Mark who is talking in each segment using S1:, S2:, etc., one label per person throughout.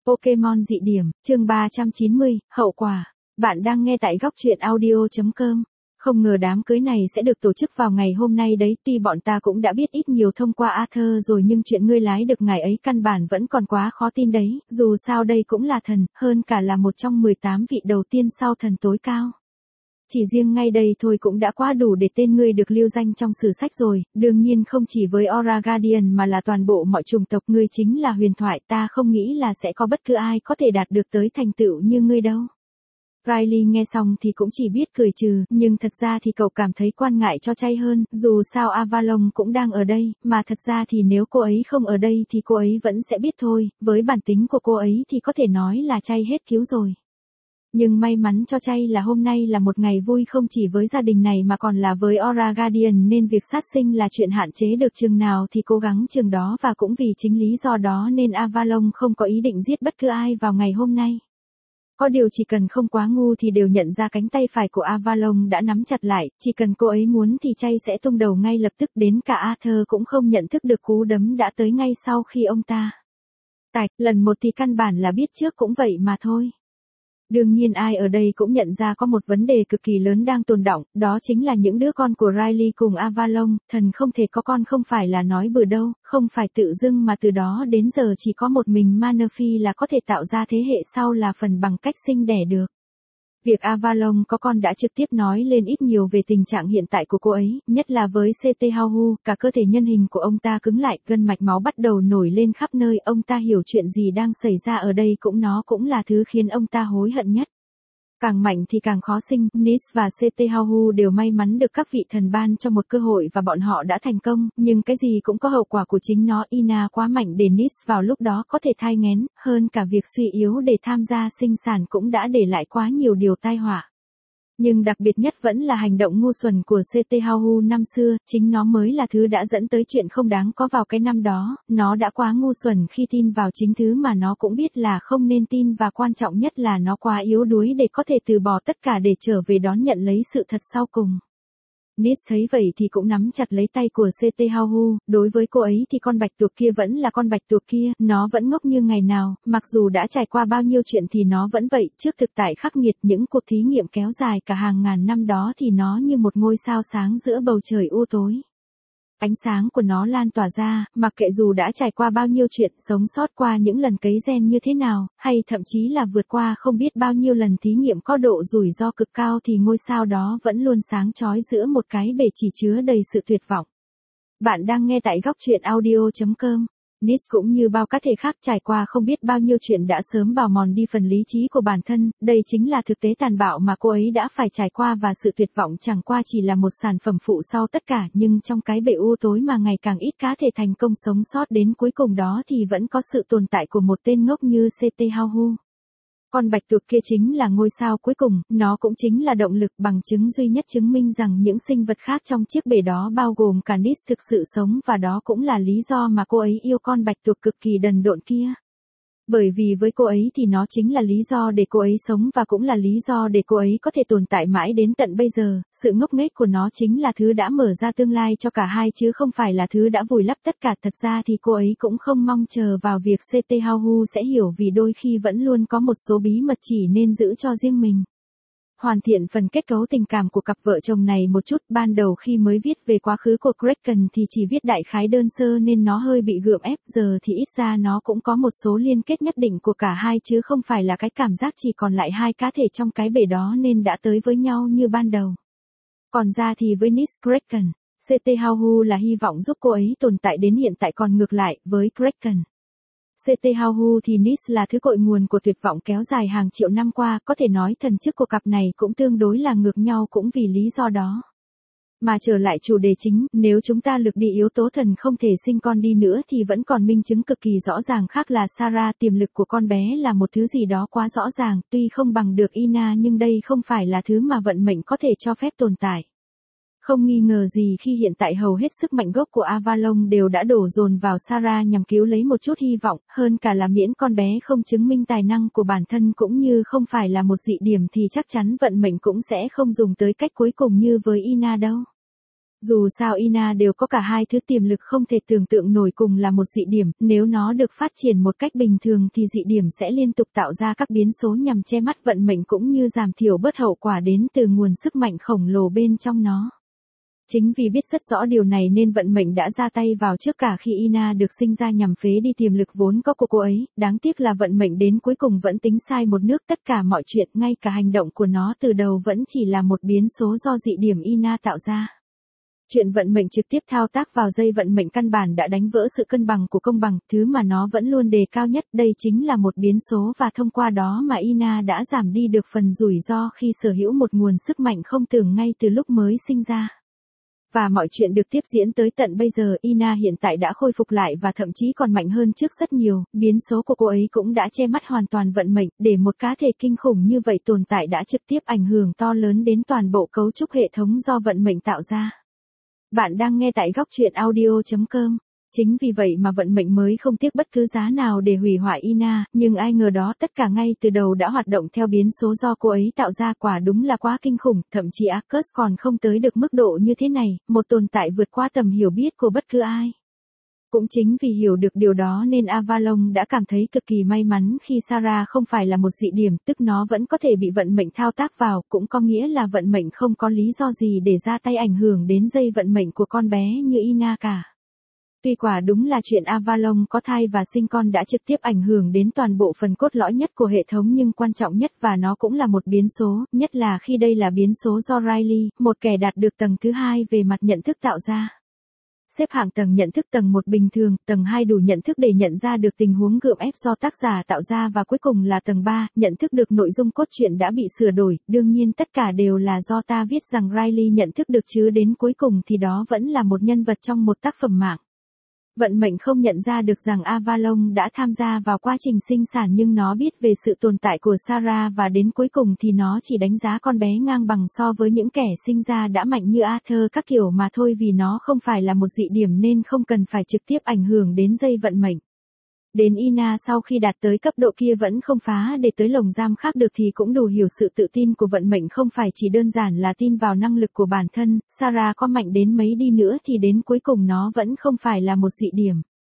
S1: Pokemon dị điểm, chương 390, hậu quả. Bạn đang nghe tại góc truyện audio.com. Không ngờ đám cưới này sẽ được tổ chức vào ngày hôm nay đấy, tuy bọn ta cũng đã biết ít nhiều thông qua Arthur rồi nhưng chuyện ngươi lái được ngài ấy căn bản vẫn còn quá khó tin đấy, dù sao đây cũng là thần, hơn cả là một trong 18 vị đầu tiên sau thần tối cao. Chỉ riêng ngay đây thôi cũng đã quá đủ để tên ngươi được lưu danh trong sử sách rồi, đương nhiên không chỉ với Aura Guardian mà là toàn bộ mọi chủng tộc, ngươi chính là huyền thoại, ta không nghĩ là sẽ có bất cứ ai có thể đạt được tới thành tựu như ngươi đâu. Riley nghe xong thì cũng chỉ biết cười trừ, nhưng thật ra thì cậu cảm thấy quan ngại cho Chay hơn, dù sao Avalon cũng đang ở đây, mà thật ra thì nếu cô ấy không ở đây thì cô ấy vẫn sẽ biết thôi, với bản tính của cô ấy thì có thể nói là Chay hết cứu rồi. Nhưng may mắn cho Chay là hôm nay là một ngày vui không chỉ với gia đình này mà còn là với Aura Guardian, nên việc sát sinh là chuyện hạn chế được chừng nào thì cố gắng chừng đó, và cũng vì chính lý do đó nên Avalon không có ý định giết bất cứ ai vào ngày hôm nay. Có điều chỉ cần không quá ngu thì đều nhận ra cánh tay phải của Avalon đã nắm chặt lại, chỉ cần cô ấy muốn thì Chay sẽ tung đầu ngay lập tức, đến cả Arthur cũng không nhận thức được cú đấm đã tới ngay sau khi ông ta. Lần một thì căn bản là biết trước cũng vậy mà thôi. Đương nhiên ai ở đây cũng nhận ra có một vấn đề cực kỳ lớn đang tồn đọng, đó chính là những đứa con của Riley cùng Avalon, thần không thể có con không phải là nói bừa đâu, không phải tự dưng mà từ đó đến giờ chỉ có một mình Manaphy là có thể tạo ra thế hệ sau là phần bằng cách sinh đẻ được. Việc Avalon có con đã trực tiếp nói lên ít nhiều về tình trạng hiện tại của cô ấy, nhất là với CT Hauhu, cả cơ thể nhân hình của ông ta cứng lại, gân mạch máu bắt đầu nổi lên khắp nơi, ông ta hiểu chuyện gì đang xảy ra ở đây, nó cũng là thứ khiến ông ta hối hận nhất. Càng mạnh thì càng khó sinh, Nis và CT Hauhu đều may mắn được các vị thần ban cho một cơ hội và bọn họ đã thành công, nhưng cái gì cũng có hậu quả của chính nó. Ina quá mạnh để Nis vào lúc đó có thể thai nghén, hơn cả việc suy yếu để tham gia sinh sản cũng đã để lại quá nhiều điều tai họa. Nhưng đặc biệt nhất vẫn là hành động ngu xuẩn của CT Hauhu năm xưa, chính nó mới là thứ đã dẫn tới chuyện không đáng có vào cái năm đó, nó đã quá ngu xuẩn khi tin vào chính thứ mà nó cũng biết là không nên tin, và quan trọng nhất là nó quá yếu đuối để có thể từ bỏ tất cả để trở về đón nhận lấy sự thật sau cùng. Nis thấy vậy thì cũng nắm chặt lấy tay của CT Hauhu, đối với cô ấy thì con bạch tuộc kia vẫn là con bạch tuộc kia, nó vẫn ngốc như ngày nào, mặc dù đã trải qua bao nhiêu chuyện thì nó vẫn vậy, trước thực tại khắc nghiệt, những cuộc thí nghiệm kéo dài cả hàng ngàn năm đó thì nó như một ngôi sao sáng giữa bầu trời u tối. Ánh sáng của nó lan tỏa ra, mặc kệ dù đã trải qua bao nhiêu chuyện, sống sót qua những lần cấy gen như thế nào, hay thậm chí là vượt qua không biết bao nhiêu lần thí nghiệm có độ rủi ro cực cao, thì ngôi sao đó vẫn luôn sáng chói giữa một cái bể chỉ chứa đầy sự tuyệt vọng. Bạn đang nghe tại góc truyện audio.com. Nis cũng như bao cá thể khác trải qua không biết bao nhiêu chuyện đã sớm bào mòn đi phần lý trí của bản thân, đây chính là thực tế tàn bạo mà cô ấy đã phải trải qua, và sự tuyệt vọng chẳng qua chỉ là một sản phẩm phụ sau tất cả, nhưng trong cái bể u tối mà ngày càng ít cá thể thành công sống sót đến cuối cùng đó thì vẫn có sự tồn tại của một tên ngốc như CT Hauhu. Con bạch tuộc kia chính là ngôi sao cuối cùng, nó cũng chính là động lực, bằng chứng duy nhất chứng minh rằng những sinh vật khác trong chiếc bể đó bao gồm cả Nis thực sự sống, và đó cũng là lý do mà cô ấy yêu con bạch tuộc cực kỳ đần độn kia. Bởi vì với cô ấy thì nó chính là lý do để cô ấy sống, và cũng là lý do để cô ấy có thể tồn tại mãi đến tận bây giờ. Sự ngốc nghếch của nó chính là thứ đã mở ra tương lai cho cả hai chứ không phải là thứ đã vùi lấp tất cả. Thật ra thì cô ấy cũng không mong chờ vào việc CT Hauhu sẽ hiểu, vì đôi khi vẫn luôn có một số bí mật chỉ nên giữ cho riêng mình. Hoàn thiện phần kết cấu tình cảm của cặp vợ chồng này một chút, ban đầu khi mới viết về quá khứ của Kraken thì chỉ viết đại khái đơn sơ nên nó hơi bị gượng ép, giờ thì ít ra nó cũng có một số liên kết nhất định của cả hai chứ không phải là cái cảm giác chỉ còn lại hai cá thể trong cái bể đó nên đã tới với nhau như ban đầu. Còn ra thì với Nis Kraken, CT Hauhu là hy vọng giúp cô ấy tồn tại đến hiện tại, còn ngược lại, với Kraken, CT Hauhu thì Nis là thứ cội nguồn của tuyệt vọng kéo dài hàng triệu năm qua, có thể nói thần chức của cặp này cũng tương đối là ngược nhau cũng vì lý do đó. Mà trở lại chủ đề chính, nếu chúng ta lược đi yếu tố thần không thể sinh con đi nữa thì vẫn còn minh chứng cực kỳ rõ ràng khác là Sarah, tiềm lực của con bé là một thứ gì đó quá rõ ràng, tuy không bằng được Ina nhưng đây không phải là thứ mà vận mệnh có thể cho phép tồn tại. Không nghi ngờ gì khi hiện tại hầu hết sức mạnh gốc của Avalon đều đã đổ dồn vào Sarah nhằm cứu lấy một chút hy vọng, hơn cả là miễn con bé không chứng minh tài năng của bản thân cũng như không phải là một dị điểm thì chắc chắn vận mệnh cũng sẽ không dùng tới cách cuối cùng như với Ina đâu. Dù sao Ina đều có cả hai thứ tiềm lực không thể tưởng tượng nổi cùng là một dị điểm, nếu nó được phát triển một cách bình thường thì dị điểm sẽ liên tục tạo ra các biến số nhằm che mắt vận mệnh cũng như giảm thiểu bớt hậu quả đến từ nguồn sức mạnh khổng lồ bên trong nó. Chính vì biết rất rõ điều này nên vận mệnh đã ra tay vào trước cả khi Ina được sinh ra nhằm phế đi tiềm lực vốn có của cô ấy, đáng tiếc là vận mệnh đến cuối cùng vẫn tính sai một nước, tất cả mọi chuyện, ngay cả hành động của nó từ đầu vẫn chỉ là một biến số do dị điểm Ina tạo ra. Chuyện vận mệnh trực tiếp thao tác vào dây vận mệnh căn bản đã đánh vỡ sự cân bằng của công bằng, thứ mà nó vẫn luôn đề cao nhất, đây chính là một biến số và thông qua đó mà Ina đã giảm đi được phần rủi ro khi sở hữu một nguồn sức mạnh không tưởng ngay từ lúc mới sinh ra. Và mọi chuyện được tiếp diễn tới tận bây giờ, Ina hiện tại đã khôi phục lại và thậm chí còn mạnh hơn trước rất nhiều, biến số của cô ấy cũng đã che mắt hoàn toàn vận mệnh, để một cá thể kinh khủng như vậy tồn tại đã trực tiếp ảnh hưởng to lớn đến toàn bộ cấu trúc hệ thống do vận mệnh tạo ra. Bạn đang nghe tại góc truyện audio.com. Chính vì vậy mà vận mệnh mới không tiếc bất cứ giá nào để hủy hoại Ina, nhưng ai ngờ đó tất cả ngay từ đầu đã hoạt động theo biến số do cô ấy tạo ra, quả đúng là quá kinh khủng, thậm chí Arcus còn không tới được mức độ như thế này, một tồn tại vượt qua tầm hiểu biết của bất cứ ai. Cũng chính vì hiểu được điều đó nên Avalon đã cảm thấy cực kỳ may mắn khi Sarah không phải là một dị điểm, tức nó vẫn có thể bị vận mệnh thao tác vào, cũng có nghĩa là vận mệnh không có lý do gì để ra tay ảnh hưởng đến dây vận mệnh của con bé như Ina cả. Tuy quả đúng là chuyện Avalon có thai và sinh con đã trực tiếp ảnh hưởng đến toàn bộ phần cốt lõi nhất của hệ thống, nhưng quan trọng nhất và nó cũng là một biến số, nhất là khi đây là biến số do Riley, một kẻ đạt được tầng thứ hai về mặt nhận thức tạo ra. Xếp hạng tầng nhận thức tầng 1 bình thường, tầng 2 đủ nhận thức để nhận ra được tình huống gượng ép do tác giả tạo ra và cuối cùng là tầng 3, nhận thức được nội dung cốt truyện đã bị sửa đổi, đương nhiên tất cả đều là do ta viết rằng Riley nhận thức được chứ đến cuối cùng thì đó vẫn là một nhân vật trong một tác phẩm mạng. Vận mệnh không nhận ra được rằng Avalon đã tham gia vào quá trình sinh sản nhưng nó biết về sự tồn tại của Sarah và đến cuối cùng thì nó chỉ đánh giá con bé ngang bằng so với những kẻ sinh ra đã mạnh như Arthur các kiểu mà thôi, vì nó không phải là một dị điểm nên không cần phải trực tiếp ảnh hưởng đến dây vận mệnh. Đến Ina sau khi đạt tới cấp độ kia vẫn không phá để tới lồng giam khác được thì cũng đủ hiểu sự tự tin của vận mệnh không phải chỉ đơn giản là tin vào năng lực của bản thân, Sarah có mạnh đến mấy đi nữa thì đến cuối cùng nó vẫn không phải là một dị điểm.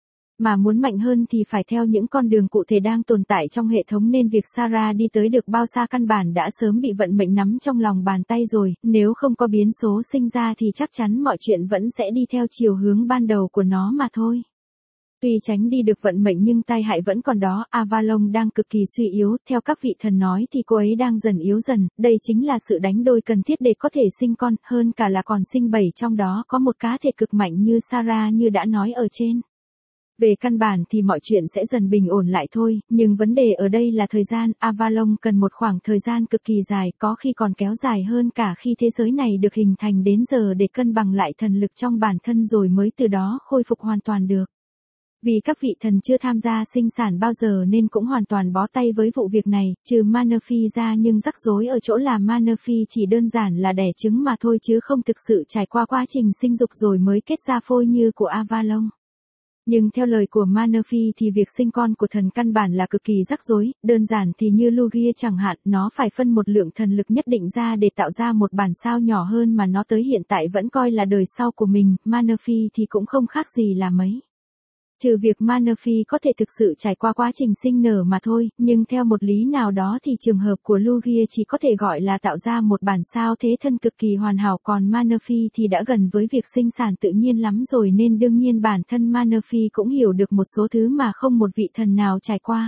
S1: Mà muốn mạnh hơn thì phải theo những con đường cụ thể đang tồn tại trong hệ thống nên việc Sarah đi tới được bao xa căn bản đã sớm bị vận mệnh nắm trong lòng bàn tay rồi, nếu không có biến số sinh ra thì chắc chắn mọi chuyện vẫn sẽ đi theo chiều hướng ban đầu của nó mà thôi. Tuy tránh đi được vận mệnh nhưng tai hại vẫn còn đó, Avalon đang cực kỳ suy yếu, theo các vị thần nói thì cô ấy đang dần yếu dần, đây chính là sự đánh đôi cần thiết để có thể sinh con, hơn cả là còn sinh 7 trong đó có một cá thể cực mạnh như Sarah như đã nói ở trên. Về căn bản thì mọi chuyện sẽ dần bình ổn lại thôi, nhưng vấn đề ở đây là thời gian, Avalon cần một khoảng thời gian cực kỳ dài, có khi còn kéo dài hơn cả khi thế giới này được hình thành đến giờ để cân bằng lại thần lực trong bản thân rồi mới từ đó khôi phục hoàn toàn được. Vì các vị thần chưa tham gia sinh sản bao giờ nên cũng hoàn toàn bó tay với vụ việc này, trừ Manaphy ra, nhưng rắc rối ở chỗ là Manaphy chỉ đơn giản là đẻ trứng mà thôi chứ không thực sự trải qua quá trình sinh dục rồi mới kết ra phôi như của Avalon. Nhưng theo lời của Manaphy thì việc sinh con của thần căn bản là cực kỳ rắc rối, đơn giản thì như Lugia chẳng hạn, nó phải phân một lượng thần lực nhất định ra để tạo ra một bản sao nhỏ hơn mà nó tới hiện tại vẫn coi là đời sau của mình, Manaphy thì cũng không khác gì là mấy. Trừ việc Manaphy có thể thực sự trải qua quá trình sinh nở mà thôi, nhưng theo một lý nào đó thì trường hợp của Lugia chỉ có thể gọi là tạo ra một bản sao thế thân cực kỳ hoàn hảo, còn Manaphy thì đã gần với việc sinh sản tự nhiên lắm rồi nên đương nhiên bản thân Manaphy cũng hiểu được một số thứ mà không một vị thần nào trải qua.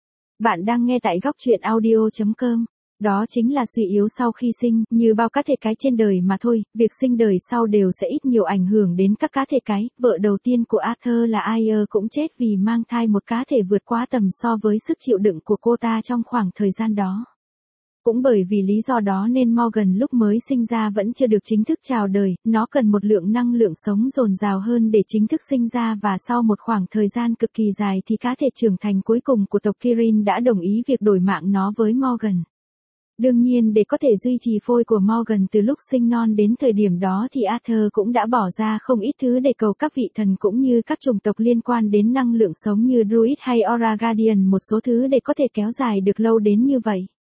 S1: Bạn đang nghe tại góc truyện audio.com. Đó chính là suy yếu sau khi sinh, như bao cá thể cái trên đời mà thôi, việc sinh đời sau đều sẽ ít nhiều ảnh hưởng đến các cá thể cái, vợ đầu tiên của Arthur là Aya cũng chết vì mang thai một cá thể vượt quá tầm so với sức chịu đựng của cô ta trong khoảng thời gian đó. Cũng bởi vì lý do đó nên Morgan lúc mới sinh ra vẫn chưa được chính thức chào đời, nó cần một lượng năng lượng sống dồi dào hơn để chính thức sinh ra và sau một khoảng thời gian cực kỳ dài thì cá thể trưởng thành cuối cùng của tộc Kirin đã đồng ý việc đổi mạng nó với Morgan. Đương nhiên để có thể duy trì phôi của Morgan từ lúc sinh non đến thời điểm đó thì Arthur cũng đã bỏ ra không ít thứ để cầu các vị thần cũng như các chủng tộc liên quan đến năng lượng sống như Druid hay Aura Guardian một số thứ để có thể kéo dài được lâu đến như vậy.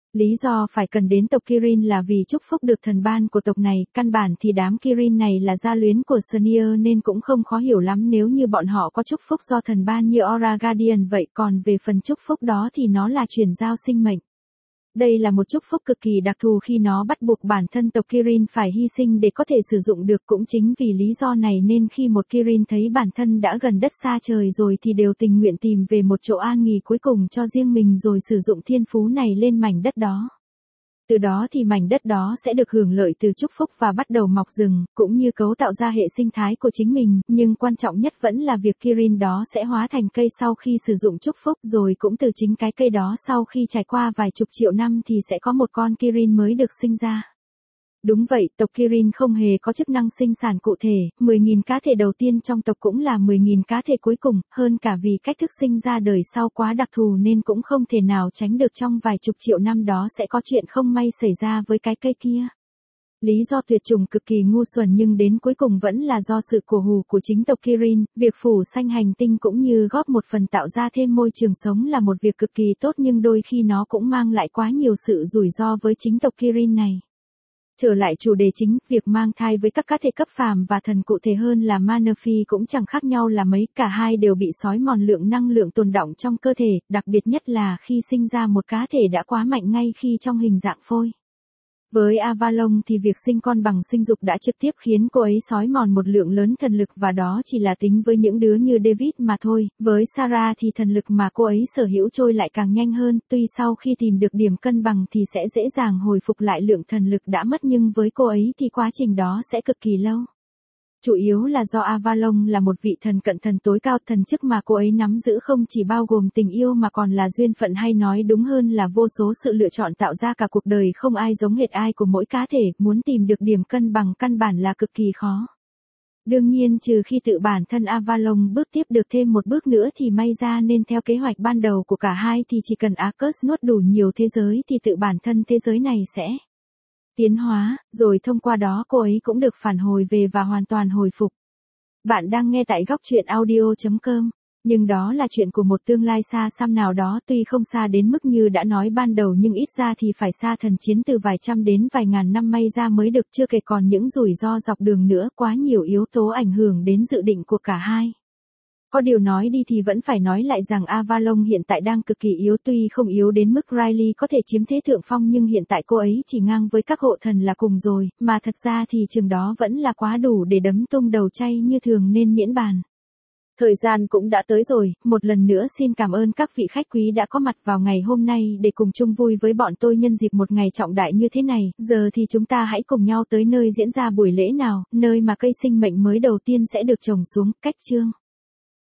S1: Lý do phải cần đến tộc Kirin là vì chúc phúc được thần ban của tộc này, căn bản thì đám Kirin này là gia luyến của Senior nên cũng không khó hiểu lắm nếu như bọn họ có chúc phúc do thần ban như Aura Guardian vậy, còn về phần chúc phúc đó thì nó là chuyển giao sinh mệnh. Đây là một chúc phúc cực kỳ đặc thù khi nó bắt buộc bản thân tộc Kirin phải hy sinh để có thể sử dụng được, cũng chính vì lý do này nên khi một Kirin thấy bản thân đã gần đất xa trời rồi thì đều tình nguyện tìm về một chỗ an nghỉ cuối cùng cho riêng mình rồi sử dụng thiên phú này lên mảnh đất đó. Từ đó thì mảnh đất đó sẽ được hưởng lợi từ chúc phúc và bắt đầu mọc rừng, cũng như cấu tạo ra hệ sinh thái của chính mình, nhưng quan trọng nhất vẫn là việc Kirin đó sẽ hóa thành cây sau khi sử dụng chúc phúc, rồi cũng từ chính cái cây đó sau khi trải qua vài chục triệu năm thì sẽ có một con Kirin mới được sinh ra. Đúng vậy, tộc Kirin không hề có chức năng sinh sản cụ thể, 10.000 cá thể đầu tiên trong tộc cũng là 10.000 cá thể cuối cùng, hơn cả vì cách thức sinh ra đời sau quá đặc thù nên cũng không thể nào tránh được trong vài chục triệu năm đó sẽ có chuyện không may xảy ra với cái cây kia. Lý do tuyệt chủng cực kỳ ngu xuẩn nhưng đến cuối cùng vẫn là do sự cổ hủ của chính tộc Kirin, việc phủ xanh hành tinh cũng như góp một phần tạo ra thêm môi trường sống là một việc cực kỳ tốt nhưng đôi khi nó cũng mang lại quá nhiều sự rủi ro với chính tộc Kirin này. Trở lại chủ đề chính, việc mang thai với các cá thể cấp phàm và thần cụ thể hơn là Manaphy cũng chẳng khác nhau là mấy, cả hai đều bị xói mòn lượng năng lượng tồn đọng trong cơ thể, đặc biệt nhất là khi sinh ra một cá thể đã quá mạnh ngay khi trong hình dạng phôi. Với Avalon thì việc sinh con bằng sinh dục đã trực tiếp khiến cô ấy xói mòn một lượng lớn thần lực và đó chỉ là tính với những đứa như David mà thôi, với Sarah thì thần lực mà cô ấy sở hữu trôi lại càng nhanh hơn, tuy sau khi tìm được điểm cân bằng thì sẽ dễ dàng hồi phục lại lượng thần lực đã mất nhưng với cô ấy thì quá trình đó sẽ cực kỳ lâu. Chủ yếu là do Avalon là một vị thần cận thần tối cao, thần chức mà cô ấy nắm giữ không chỉ bao gồm tình yêu mà còn là duyên phận, hay nói đúng hơn là vô số sự lựa chọn tạo ra cả cuộc đời không ai giống hệt ai của mỗi cá thể, muốn tìm được điểm cân bằng căn bản là cực kỳ khó. Đương nhiên trừ khi tự bản thân Avalon bước tiếp được thêm một bước nữa thì may ra, nên theo kế hoạch ban đầu của cả hai thì chỉ cần Arcus nuốt đủ nhiều thế giới thì tự bản thân thế giới này sẽ tiến hóa, rồi thông qua đó cô ấy cũng được phản hồi về và hoàn toàn hồi phục. Bạn đang nghe tại góc truyện audio.com, nhưng đó là chuyện của một tương lai xa xăm nào đó, tuy không xa đến mức như đã nói ban đầu nhưng ít ra thì phải xa thần chiến từ vài trăm đến vài ngàn năm may ra mới được, chưa kể còn những rủi ro dọc đường nữa, quá nhiều yếu tố ảnh hưởng đến dự định của cả hai. Có điều nói đi thì vẫn phải nói lại rằng Avalon hiện tại đang cực kỳ yếu, tuy không yếu đến mức Riley có thể chiếm thế thượng phong nhưng hiện tại cô ấy chỉ ngang với các hộ thần là cùng rồi, mà thật ra thì chừng đó vẫn là quá đủ để đấm tung đầu chay như thường nên miễn bàn. Thời gian cũng đã tới rồi, một lần nữa xin cảm ơn các vị khách quý đã có mặt vào ngày hôm nay để cùng chung vui với bọn tôi nhân dịp một ngày trọng đại như thế này. Giờ thì chúng ta hãy cùng nhau tới nơi diễn ra buổi lễ nào, nơi mà cây sinh mệnh mới đầu tiên sẽ được trồng xuống, cách chương.